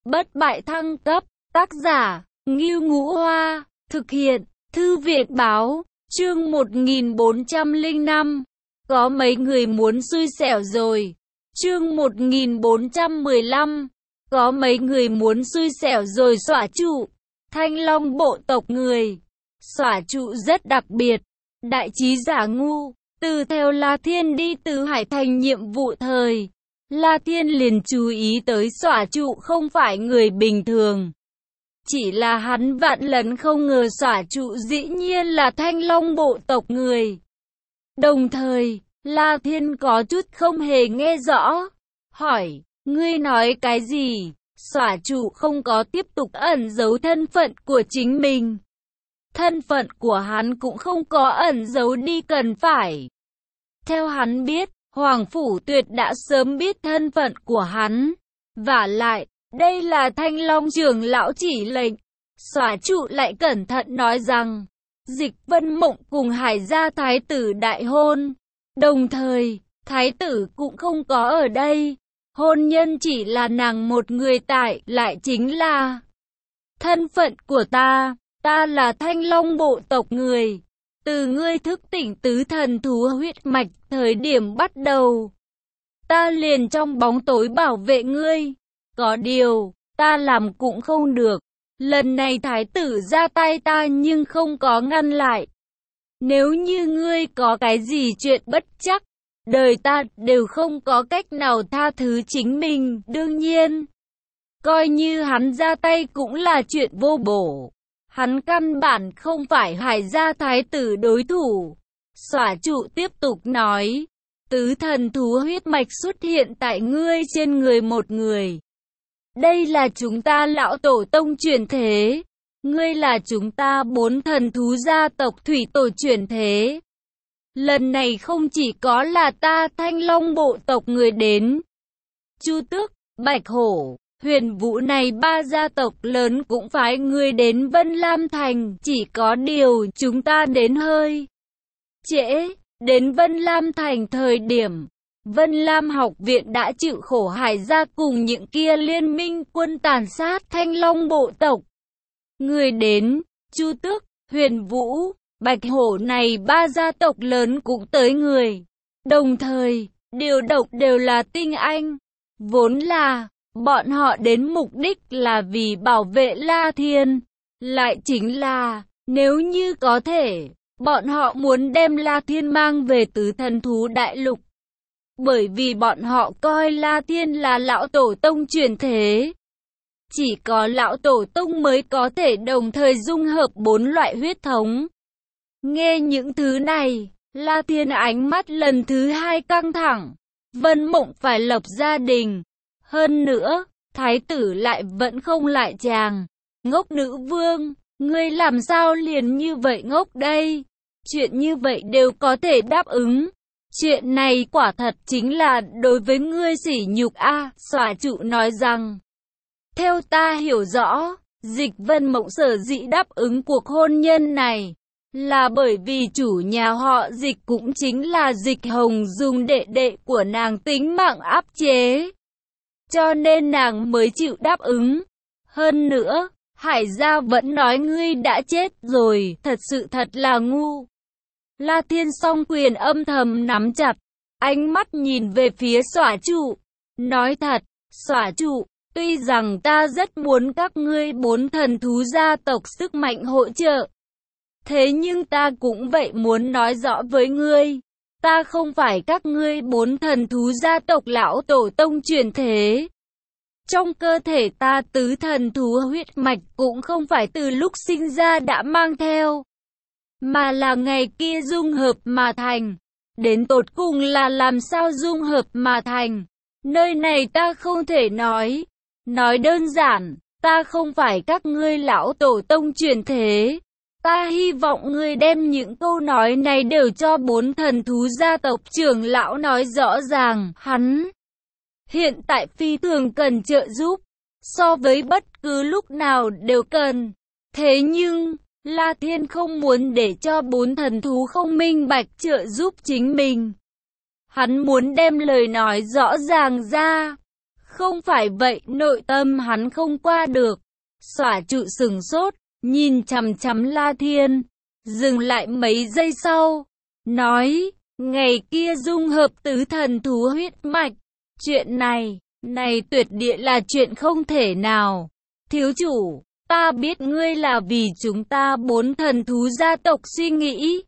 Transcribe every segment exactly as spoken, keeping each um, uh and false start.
bất bại thăng cấp, tác giả, Ngưu Ngũ Hoa, thực hiện, Thư viện Báo, chương một nghìn bốn trăm lẻ năm, có mấy người muốn xui xẻo rồi, chương một nghìn bốn trăm mười lăm, có mấy người muốn xui xẻo rồi. Xỏa trụ, Thanh Long bộ tộc người, xỏa trụ rất đặc biệt, đại trí giả ngu, từ theo La Thiên đi từ Hải Thành nhiệm vụ thời. La Thiên liền chú ý tới xỏa trụ không phải người bình thường. Chỉ là hắn vạn lần không ngờ xỏa trụ dĩ nhiên là Thanh Long bộ tộc người. Đồng thời, La Thiên có chút không hề nghe rõ. Hỏi, ngươi nói cái gì? Xỏa trụ không có tiếp tục ẩn giấu thân phận của chính mình. Thân phận của hắn cũng không có ẩn giấu đi cần phải. Theo hắn biết, Hoàng Phủ Tuyệt đã sớm biết thân phận của hắn. Vả lại, đây là Thanh Long trưởng lão chỉ lệnh. Xỏa trụ lại cẩn thận nói rằng, Dịch Vân Mộng cùng Hải gia thái tử đại hôn. Đồng thời, thái tử cũng không có ở đây. Hôn nhân chỉ là nàng một người tại, lại chính là thân phận của ta. Ta là Thanh Long bộ tộc người. Từ ngươi thức tỉnh tứ thần thú huyết mạch thời điểm bắt đầu, ta liền trong bóng tối bảo vệ ngươi. Có điều, ta làm cũng không được. Lần này thái tử ra tay ta nhưng không có ngăn lại. Nếu như ngươi có cái gì chuyện bất chắc, đời ta đều không có cách nào tha thứ chính mình. Đương nhiên, coi như hắn ra tay cũng là chuyện vô bổ. Hắn căn bản không phải Hải gia thái tử đối thủ. Xỏa trụ tiếp tục nói, tứ thần thú huyết mạch xuất hiện tại ngươi trên người một người. Đây là chúng ta lão tổ tông chuyển thế. Ngươi là chúng ta bốn thần thú gia tộc thủy tổ chuyển thế. Lần này không chỉ có là ta Thanh Long bộ tộc người đến. Chu Tước, Bạch Hổ, Huyền Vũ này ba gia tộc lớn cũng phái người đến Vân Lam Thành. Chỉ có điều chúng ta đến hơi trễ. Đến Vân Lam Thành thời điểm Vân Lam học viện đã chịu khổ Hải gia cùng những kia liên minh quân tàn sát Thanh Long bộ tộc. Người đến, Chu Tước, Huyền Vũ, Bạch Hổ này ba gia tộc lớn cũng tới người. Đồng thời, điều động đều là tinh anh. Vốn là, bọn họ đến mục đích là vì bảo vệ La Thiên. Lại chính là, nếu như có thể, bọn họ muốn đem La Thiên mang về tứ thần thú đại lục. Bởi vì bọn họ coi La Thiên là lão tổ tông chuyển thế. Chỉ có lão tổ tông mới có thể đồng thời dung hợp bốn loại huyết thống. Nghe những thứ này, La Thiên ánh mắt lần thứ hai căng thẳng. Vân Mộng phải lập gia đình. Hơn nữa, thái tử lại vẫn không lại chàng. Ngốc nữ vương, ngươi làm sao liền như vậy ngốc đây? Chuyện như vậy đều có thể đáp ứng. Chuyện này quả thật chính là đối với ngươi sỉ nhục a. À, xỏa trụ nói rằng, theo ta hiểu rõ, Dịch Vân Mộng sở dĩ đáp ứng cuộc hôn nhân này là bởi vì chủ nhà họ Dịch cũng chính là Dịch Hồng dùng đệ đệ của nàng tính mạng áp chế. Cho nên nàng mới chịu đáp ứng. Hơn nữa, Hải gia vẫn nói ngươi đã chết rồi, thật sự thật là ngu. La Thiên song quyền âm thầm nắm chặt, ánh mắt nhìn về phía xỏa trụ. Nói thật, xỏa trụ, tuy rằng ta rất muốn các ngươi bốn thần thú gia tộc sức mạnh hỗ trợ. Thế nhưng ta cũng vậy muốn nói rõ với ngươi. Ta không phải các ngươi bốn thần thú gia tộc lão tổ tông chuyển thế. Trong cơ thể ta tứ thần thú huyết mạch cũng không phải từ lúc sinh ra đã mang theo, mà là ngày kia dung hợp mà thành. Đến tột cùng là làm sao dung hợp mà thành, nơi này ta không thể nói. Nói đơn giản, ta không phải các ngươi lão tổ tông chuyển thế. Ta hy vọng ngươi đem những câu nói này đều cho bốn thần thú gia tộc trưởng lão nói rõ ràng. Hắn hiện tại phi thường cần trợ giúp, so với bất cứ lúc nào đều cần. Thế nhưng, La Thiên không muốn để cho bốn thần thú không minh bạch trợ giúp chính mình. Hắn muốn đem lời nói rõ ràng ra. Không phải vậy, nội tâm hắn không qua được. Xỏa trụ sừng sốt, nhìn chằm chằm La Thiên, dừng lại mấy giây sau, nói, ngày kia dung hợp tứ thần thú huyết mạch, chuyện này, này tuyệt địa là chuyện không thể nào. Thiếu chủ, ta biết ngươi là vì chúng ta bốn thần thú gia tộc suy nghĩ.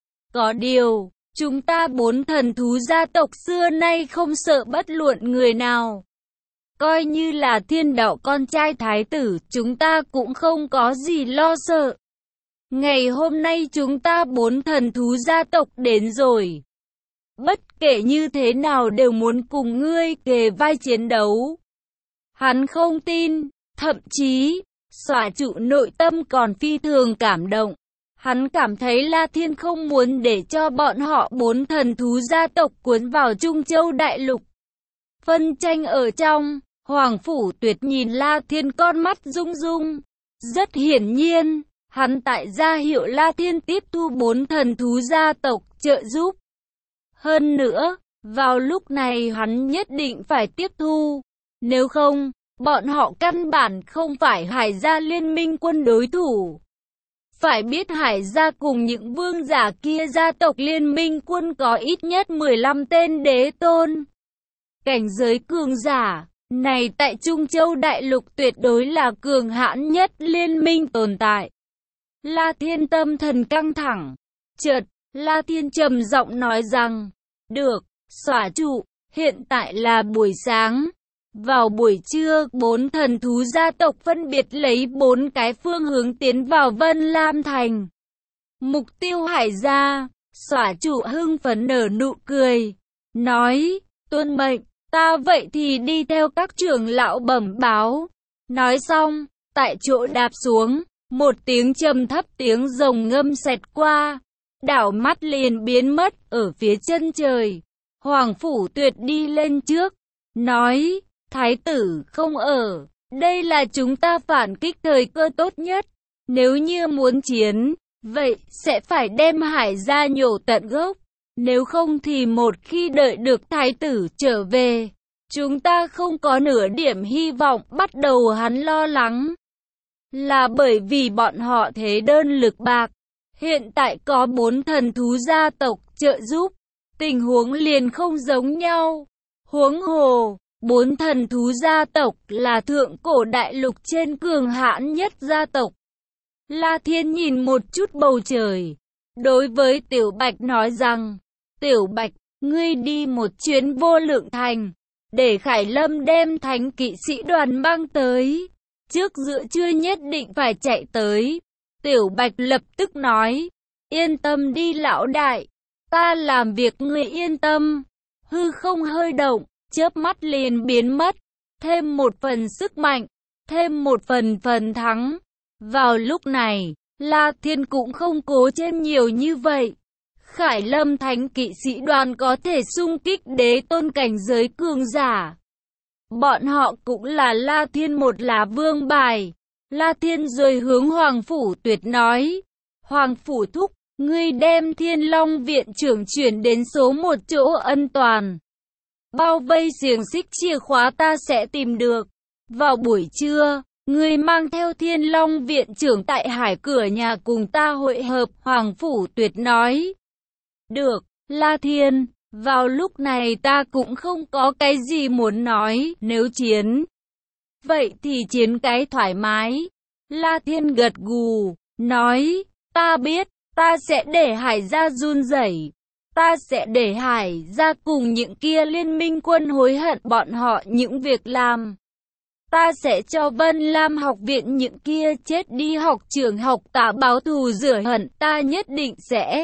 Có điều, chúng ta bốn thần thú gia tộc xưa nay không sợ bất luận người nào. Coi như là thiên đạo con trai thái tử, chúng ta cũng không có gì lo sợ. Ngày hôm nay chúng ta bốn thần thú gia tộc đến rồi. Bất kể như thế nào đều muốn cùng ngươi kề vai chiến đấu. Hắn không tin, thậm chí, xòa trụ nội tâm còn phi thường cảm động. Hắn cảm thấy La Thiên không muốn để cho bọn họ bốn thần thú gia tộc cuốn vào Trung Châu Đại Lục. Phân tranh ở trong, Hoàng Phủ Tuyệt nhìn La Thiên con mắt rung rung. Rất hiển nhiên, hắn tại ra hiệu La Thiên tiếp thu bốn thần thú gia tộc trợ giúp. Hơn nữa, vào lúc này hắn nhất định phải tiếp thu. Nếu không, bọn họ căn bản không phải Hải gia liên minh quân đối thủ. Phải biết Hải gia cùng những vương giả kia gia tộc liên minh quân có ít nhất mười lăm tên đế tôn. Cảnh giới cường giả này tại Trung Châu Đại Lục tuyệt đối là cường hãn nhất liên minh tồn tại. La Thiên tâm thần căng thẳng. Chợt, La Thiên trầm giọng nói rằng, được, xỏa trụ, hiện tại là buổi sáng. Vào buổi trưa, bốn thần thú gia tộc phân biệt lấy bốn cái phương hướng tiến vào Vân Lam Thành. Mục tiêu Hải gia, xỏa trụ hưng phấn nở nụ cười, nói, tuân mệnh, ta vậy thì đi theo các trưởng lão bẩm báo. Nói xong, tại chỗ đạp xuống, một tiếng trầm thấp tiếng rồng ngâm xẹt qua, đảo mắt liền biến mất ở phía chân trời. Hoàng Phủ Tuyệt đi lên trước, nói, thái tử không ở, đây là chúng ta phản kích thời cơ tốt nhất. Nếu như muốn chiến, vậy sẽ phải đem Hải gia nhổ tận gốc. Nếu không thì một khi đợi được thái tử trở về, chúng ta không có nửa điểm hy vọng. Bắt đầu hắn lo lắng là bởi vì bọn họ thế đơn lực bạc. Hiện tại có bốn thần thú gia tộc trợ giúp, tình huống liền không giống nhau. Huống hồ, bốn thần thú gia tộc là thượng cổ đại lục trên cường hãn nhất gia tộc. La Thiên nhìn một chút bầu trời, đối với Tiểu Bạch nói rằng, Tiểu Bạch, ngươi đi một chuyến Vô Lượng Thành, để Khải Lâm đem thánh kỵ sĩ đoàn mang tới. Trước giữa trưa nhất định phải chạy tới. Tiểu Bạch lập tức nói, yên tâm đi lão đại, ta làm việc ngươi yên tâm. Hư không hơi động, chớp mắt liền biến mất, thêm một phần sức mạnh, thêm một phần phần thắng. Vào lúc này, La Thiên cũng không cố thêm nhiều như vậy. Khải Lâm thánh kỵ sĩ đoàn có thể xung kích đế tôn cảnh giới cường giả. Bọn họ cũng là La Thiên một lá vương bài. La Thiên rồi hướng Hoàng Phủ Tuyệt nói, Hoàng Phủ Thúc, ngươi đem Thiên Long viện trưởng chuyển đến số một chỗ an toàn. Bao vây xiềng xích chìa khóa ta sẽ tìm được. Vào buổi trưa, ngươi mang theo Thiên Long viện trưởng tại hải cửa nhà cùng ta hội hợp. Hoàng Phủ Tuyệt nói, được, La Thiên, vào lúc này ta cũng không có cái gì muốn nói. Nếu chiến, vậy thì chiến cái thoải mái. La Thiên gật gù, nói, ta biết, ta sẽ để Hải gia run rẩy. Ta sẽ để Hải gia cùng những kia liên minh quân hối hận bọn họ những việc làm. Ta sẽ cho Vân Lam học viện những kia chết đi học trường học tạ báo thù rửa hận. Ta nhất định sẽ.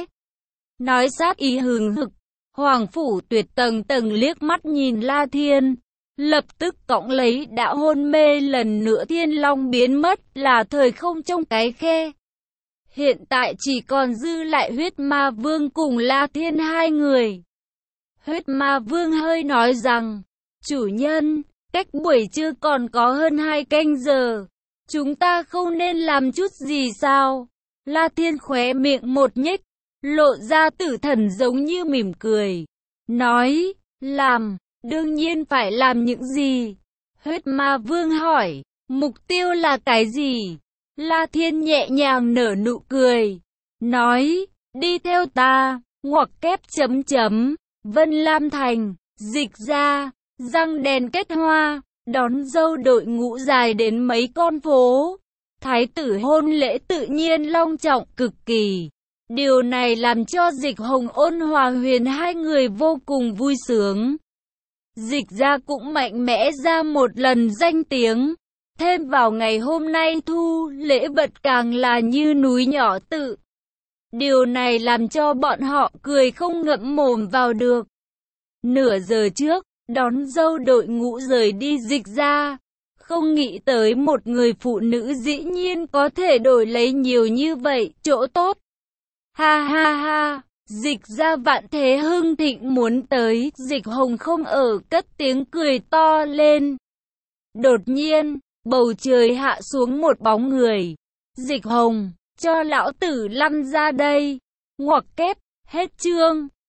Nói sát ý hừng hực, Hoàng Phủ Tuyệt tầng tầng liếc mắt nhìn La Thiên, lập tức cõng lấy đã hôn mê lần nữa Thiên Long biến mất là thời không trong cái khe. Hiện tại chỉ còn dư lại Huyết Ma Vương cùng La Thiên hai người. Huyết Ma Vương hơi nói rằng, chủ nhân, cách buổi trưa còn có hơn hai canh giờ, chúng ta không nên làm chút gì sao? La Thiên khóe miệng một nhếch, lộ ra tử thần giống như mỉm cười, nói, làm, đương nhiên phải làm những gì? Huyết Ma Vương hỏi, mục tiêu là cái gì? La Thiên nhẹ nhàng nở nụ cười, nói, đi theo ta, ngoặc kép chấm chấm, Vân Lam Thành, Dịch ra, răng đèn kết hoa, đón dâu đội ngũ dài đến mấy con phố. Thái tử hôn lễ tự nhiên long trọng cực kỳ. Điều này làm cho Dịch Hồng Ôn Hòa Huyền hai người vô cùng vui sướng. Dịch ra cũng mạnh mẽ ra một lần danh tiếng. Thêm vào ngày hôm nay thu lễ vật càng là như núi nhỏ tự. Điều này làm cho bọn họ cười không ngậm mồm vào được. Nửa giờ trước, đón dâu đội ngũ rời đi Dịch ra. Không nghĩ tới một người phụ nữ dĩ nhiên có thể đổi lấy nhiều như vậy, chỗ tốt. Ha ha ha, Dịch ra Vạn Thế hưng thịnh muốn tới, Dịch Hồng không ở cất tiếng cười to lên. Đột nhiên, bầu trời hạ xuống một bóng người. Dịch Hồng, cho lão tử lăn ra đây. Ngoặc kép, hết chương.